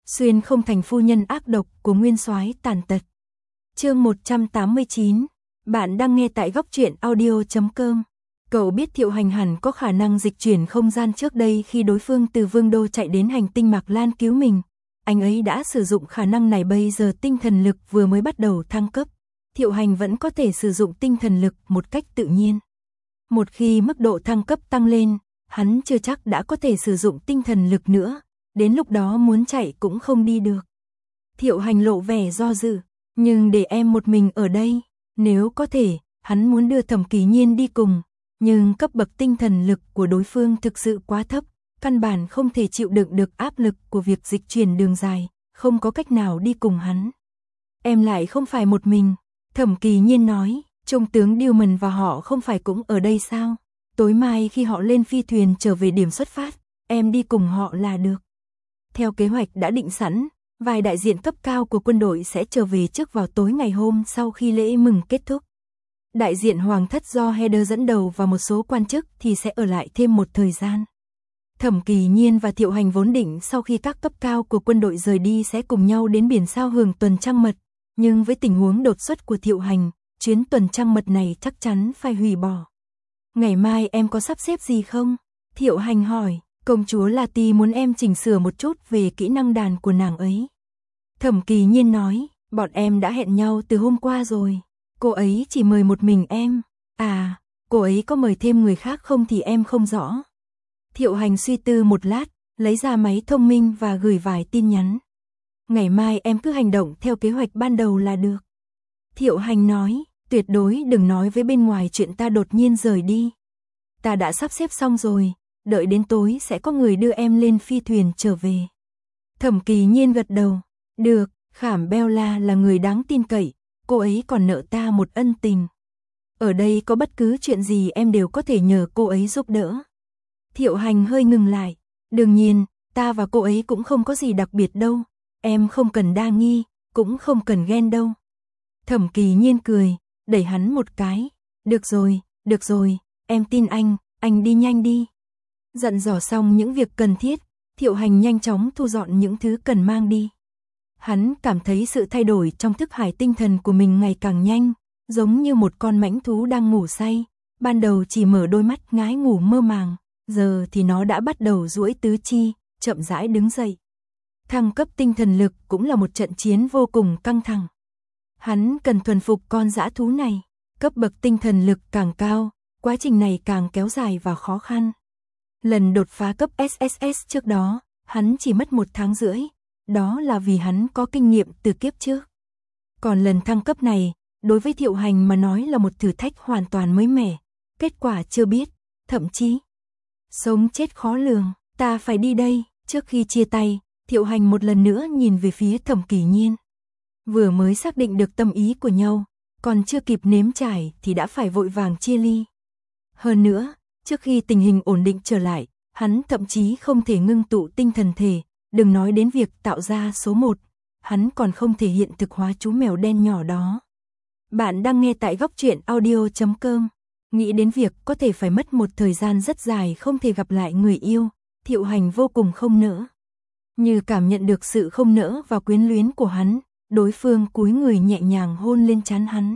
Xuyên không thành phu nhân ác độc của nguyên soái tàn tật. Chương 189. Bạn đang nghe tại góc truyện audio.com. Cậu biết Thiệu Hành hẳn có khả năng dịch chuyển không gian trước đây khi đối phương từ Vương Đô chạy đến hành tinh Mạc Lan cứu mình. Anh ấy đã sử dụng khả năng này, bây giờ tinh thần lực vừa mới bắt đầu thăng cấp. Thiệu Hành vẫn có thể sử dụng tinh thần lực một cách tự nhiên. Một khi mức độ thăng cấp tăng lên, hắn chưa chắc đã có thể sử dụng tinh thần lực nữa, đến lúc đó muốn chạy cũng không đi được. Thiệu Hành lộ vẻ do dự, nhưng để em một mình ở đây, nếu có thể, hắn muốn đưa Thẩm Kỳ Nhiên đi cùng, nhưng cấp bậc tinh thần lực của đối phương thực sự quá thấp, căn bản không thể chịu đựng được áp lực của việc dịch chuyển đường dài, không có cách nào đi cùng hắn. Em lại không phải một mình, Thẩm Kỳ Nhiên nói, Trung tướng Điều và họ không phải cũng ở đây sao? Tối mai khi họ lên phi thuyền trở về điểm xuất phát, em đi cùng họ là được. Theo kế hoạch đã định sẵn, vài đại diện cấp cao của quân đội sẽ trở về trước vào tối ngày hôm sau khi lễ mừng kết thúc. Đại diện Hoàng thất do Heather dẫn đầu và một số quan chức thì sẽ ở lại thêm một thời gian. Thẩm Kỳ Nhiên và Thiệu Hành vốn định sau khi các cấp cao của quân đội rời đi sẽ cùng nhau đến biển sao hưởng tuần trăng mật, nhưng với tình huống đột xuất của Thiệu Hành, chuyến tuần trăng mật này chắc chắn phải hủy bỏ. Ngày mai em có sắp xếp gì không? Thiệu Hành hỏi. Công chúa Lati muốn em chỉnh sửa một chút về kỹ năng đàn của nàng ấy. Thẩm Kỳ Nhiên nói, bọn em đã hẹn nhau từ hôm qua rồi. Cô ấy chỉ mời một mình em. À, cô ấy có mời thêm người khác không thì em không rõ. Thiệu Hành suy tư một lát, lấy ra máy thông minh và gửi vài tin nhắn. Ngày mai em cứ hành động theo kế hoạch ban đầu là được. Thiệu Hành nói, tuyệt đối đừng nói với bên ngoài chuyện ta đột nhiên rời đi. Ta đã sắp xếp xong rồi. Đợi đến tối sẽ có người đưa em lên phi thuyền trở về. Thẩm Kỳ Nhiên gật đầu. Được, Khảm Bella là người đáng tin cậy, cô ấy còn nợ ta một ân tình. Ở đây có bất cứ chuyện gì em đều có thể nhờ cô ấy giúp đỡ. Thiệu Hành hơi ngừng lại. Đương nhiên, ta và cô ấy cũng không có gì đặc biệt đâu. Em không cần đa nghi, cũng không cần ghen đâu. Thẩm Kỳ Nhiên cười, đẩy hắn một cái. Được rồi, em tin anh đi nhanh đi. Dặn dò xong những việc cần thiết, Thiệu Hành nhanh chóng thu dọn những thứ cần mang đi. Hắn cảm thấy sự thay đổi trong thức hải tinh thần của mình ngày càng nhanh, giống như một con mãnh thú đang ngủ say. Ban đầu chỉ mở đôi mắt ngái ngủ mơ màng, giờ thì nó đã bắt đầu duỗi tứ chi, chậm rãi đứng dậy. Thăng cấp tinh thần lực cũng là một trận chiến vô cùng căng thẳng. Hắn cần thuần phục con dã thú này, cấp bậc tinh thần lực càng cao, quá trình này càng kéo dài và khó khăn. Lần đột phá cấp SSS trước đó, hắn chỉ mất 1 tháng rưỡi, đó là vì hắn có kinh nghiệm từ kiếp trước. Còn lần thăng cấp này, đối với Thiệu Hành mà nói là một thử thách hoàn toàn mới mẻ, kết quả chưa biết, thậm chí sống chết khó lường, ta phải đi đây. Trước khi chia tay, Thiệu Hành một lần nữa nhìn về phía Thẩm Kỳ Nhiên. Vừa mới xác định được tâm ý của nhau, còn chưa kịp nếm trải thì đã phải vội vàng chia ly. Hơn nữa, trước khi tình hình ổn định trở lại, hắn thậm chí không thể ngưng tụ tinh thần thể, đừng nói đến việc tạo ra số 1, hắn còn không thể hiện thực hóa chú mèo đen nhỏ đó. Bạn đang nghe tại góc truyện audio.com. Nghĩ đến việc có thể phải mất một thời gian rất dài không thể gặp lại người yêu, Thiệu Hành vô cùng không nỡ. Như cảm nhận được sự không nỡ và quyến luyến của hắn, đối phương cúi người nhẹ nhàng hôn lên trán hắn.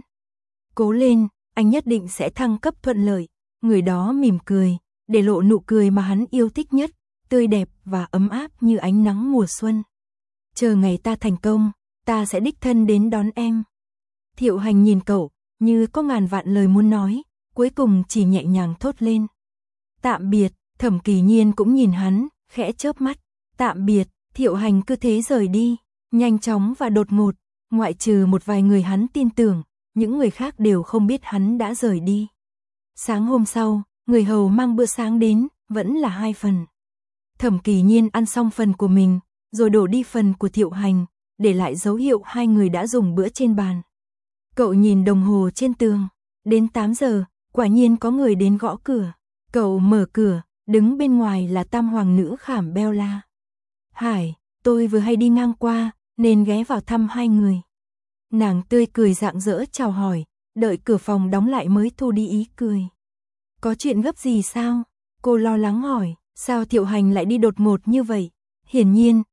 Cố lên, anh nhất định sẽ thăng cấp thuận lợi. Người đó mỉm cười, để lộ nụ cười mà hắn yêu thích nhất, tươi đẹp và ấm áp như ánh nắng mùa xuân. Chờ ngày ta thành công, ta sẽ đích thân đến đón em. Thiệu Hành nhìn cậu, như có ngàn vạn lời muốn nói, cuối cùng chỉ nhẹ nhàng thốt lên. Tạm biệt. Thẩm Kỳ Nhiên cũng nhìn hắn, khẽ chớp mắt. Tạm biệt. Thiệu Hành cứ thế rời đi, nhanh chóng và đột ngột, ngoại trừ một vài người hắn tin tưởng, những người khác đều không biết hắn đã rời đi. Sáng hôm sau, người hầu mang bữa sáng đến, vẫn là 2 phần. Thẩm Kỳ Nhiên ăn xong phần của mình, rồi đổ đi phần của Thiệu Hành, để lại dấu hiệu 2 người đã dùng bữa trên bàn. Cậu nhìn đồng hồ trên tường, đến 8 giờ, quả nhiên có người đến gõ cửa. Cậu mở cửa, đứng bên ngoài là Tam Hoàng nữ Khảm Bella. Hải, tôi vừa hay đi ngang qua, nên ghé vào thăm 2 người. Nàng tươi cười rạng rỡ chào hỏi, đợi cửa phòng đóng lại mới thu đi ý cười. Có chuyện gấp gì sao? Cô lo lắng hỏi, sao Thiệu Hành lại đi đột ngột như vậy? Hiển nhiên,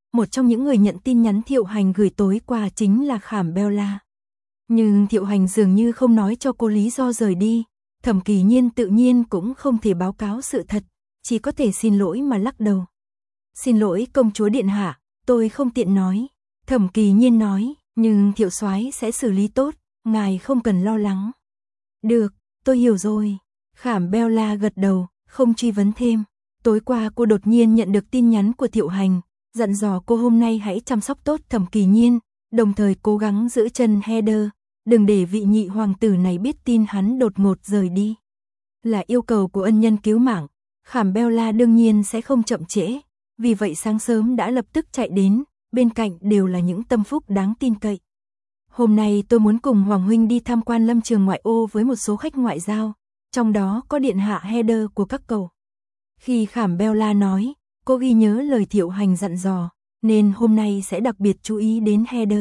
một trong những người nhận tin nhắn Thiệu Hành gửi tối qua chính là Khảm Bella. Nhưng Thiệu Hành dường như không nói cho cô lý do rời đi, Thẩm Kỳ Nhiên tự nhiên cũng không thể báo cáo sự thật, chỉ có thể xin lỗi mà lắc đầu. Xin lỗi công chúa điện hạ, tôi không tiện nói. Thẩm Kỳ Nhiên nói, nhưng Thiệu soái sẽ xử lý tốt, ngài không cần lo lắng. Được, tôi hiểu rồi. Khảm Bella gật đầu, không truy vấn thêm. Tối qua cô đột nhiên nhận được tin nhắn của Thiệu Hành, dặn dò cô hôm nay hãy chăm sóc tốt Thẩm Kỳ Nhiên, đồng thời cố gắng giữ chân Heather, đừng để vị nhị hoàng tử này biết tin hắn đột ngột rời đi. Là yêu cầu của ân nhân cứu mạng, Khảm Bella đương nhiên sẽ không chậm trễ, vì vậy sáng sớm đã lập tức chạy đến, bên cạnh đều là những tâm phúc đáng tin cậy. Hôm nay tôi muốn cùng Hoàng huynh đi tham quan lâm trường ngoại ô với một số khách ngoại giao, trong đó có điện hạ Heather của các cậu. Khi Khảm Bella nói, cô ghi nhớ lời Thiệu Hành dặn dò, nên hôm nay sẽ đặc biệt chú ý đến Heather.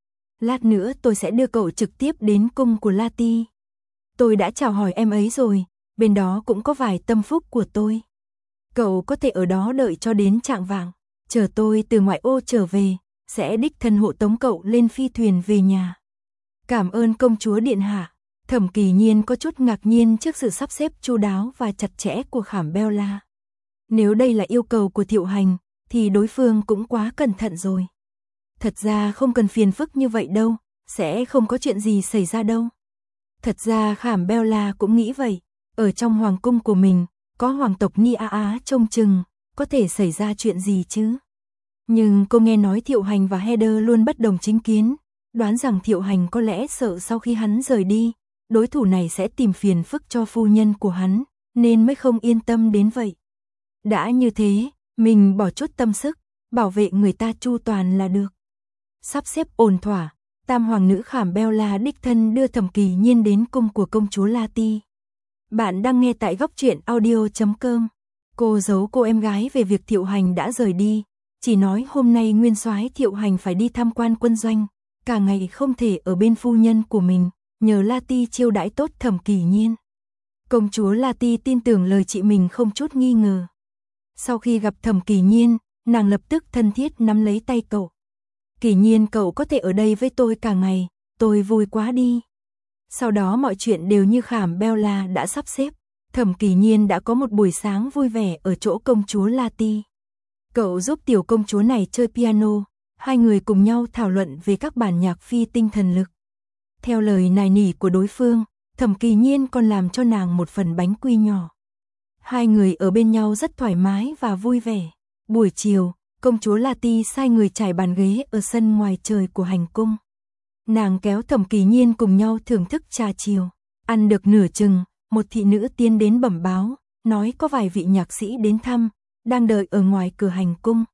Lát nữa tôi sẽ đưa cậu trực tiếp đến cung của Lati. Tôi đã chào hỏi em ấy rồi, bên đó cũng có vài tâm phúc của tôi. Cậu có thể ở đó đợi cho đến chạng vạng, chờ tôi từ ngoại ô trở về, sẽ đích thân hộ tống cậu lên phi thuyền về nhà. Cảm ơn công chúa điện hạ. Thẩm Kỳ Nhiên có chút ngạc nhiên trước sự sắp xếp chu đáo và chặt chẽ của Khảm Bella. Nếu đây là yêu cầu của Thiệu Hành, thì đối phương cũng quá cẩn thận rồi. Thật ra không cần phiền phức như vậy đâu, sẽ không có chuyện gì xảy ra đâu. Thật ra Khảm Bella cũng nghĩ vậy, ở trong hoàng cung của mình, có hoàng tộc Ni Á trông chừng, có thể xảy ra chuyện gì chứ. Nhưng cô nghe nói Thiệu Hành và Heather luôn bất đồng chính kiến, đoán rằng Thiệu Hành có lẽ sợ sau khi hắn rời đi, đối thủ này sẽ tìm phiền phức cho phu nhân của hắn, nên mới không yên tâm đến vậy. Đã như thế, mình bỏ chút tâm sức, bảo vệ người ta chu toàn là được. Sắp xếp ổn thỏa, tam hoàng nữ Khảm Bella đích thân đưa Thẩm Kỳ Nhiên đến cung của công chúa Lati. Bạn đang nghe tại góc truyện audio.com. Cô giấu cô em gái về việc Thiệu Hành đã rời đi, chỉ nói hôm nay nguyên soái Thiệu Hành phải đi tham quan quân doanh, cả ngày không thể ở bên phu nhân của mình, nhờ Lati chiêu đãi tốt Thẩm Kỳ Nhiên. Công chúa Lati tin tưởng lời chị mình không chút nghi ngờ. Sau khi gặp Thẩm Kỳ Nhiên, nàng lập tức thân thiết nắm lấy tay cậu. Kỳ Nhiên cậu có thể ở đây với tôi cả ngày, tôi vui quá đi. Sau đó mọi chuyện đều như Khảm Bella đã sắp xếp. Thẩm Kỳ Nhiên đã có một buổi sáng vui vẻ ở chỗ công chúa Lati. Cậu giúp tiểu công chúa này chơi piano, hai người cùng nhau thảo luận về các bản nhạc phi tinh thần lực. Theo lời nài nỉ của đối phương, Thẩm Kỳ Nhiên còn làm cho nàng một phần bánh quy nhỏ. Hai người ở bên nhau rất thoải mái và vui vẻ. Buổi chiều, công chúa Lati sai người trải bàn ghế ở sân ngoài trời của hành cung. Nàng kéo Thẩm Kỳ Nhiên cùng nhau thưởng thức trà chiều. Ăn được nửa chừng, một thị nữ tiến đến bẩm báo, nói có vài vị nhạc sĩ đến thăm, đang đợi ở ngoài cửa hành cung.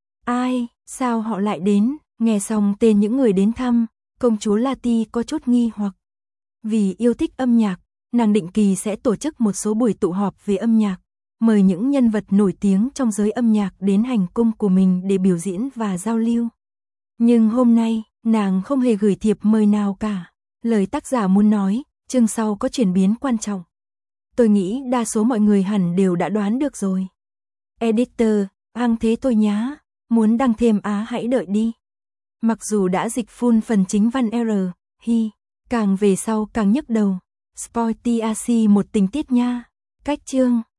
Ai, sao họ lại đến? Nghe xong tên những người đến thăm, công chúa Lati có chút nghi hoặc. Vì yêu thích âm nhạc, nàng định kỳ sẽ tổ chức một số buổi tụ họp về âm nhạc, mời những nhân vật nổi tiếng trong giới âm nhạc đến hành cung của mình để biểu diễn và giao lưu. Nhưng hôm nay, nàng không hề gửi thiệp mời nào cả. Lời tác giả muốn nói, chương sau có chuyển biến quan trọng. Tôi nghĩ đa số mọi người hẳn đều đã đoán được rồi. Editor, hăng thế tôi nhá, muốn đăng thêm hãy đợi đi. Mặc dù đã dịch full phần chính văn R, càng về sau càng nhức đầu. Spoil TRC một tình tiết nha. Cách chương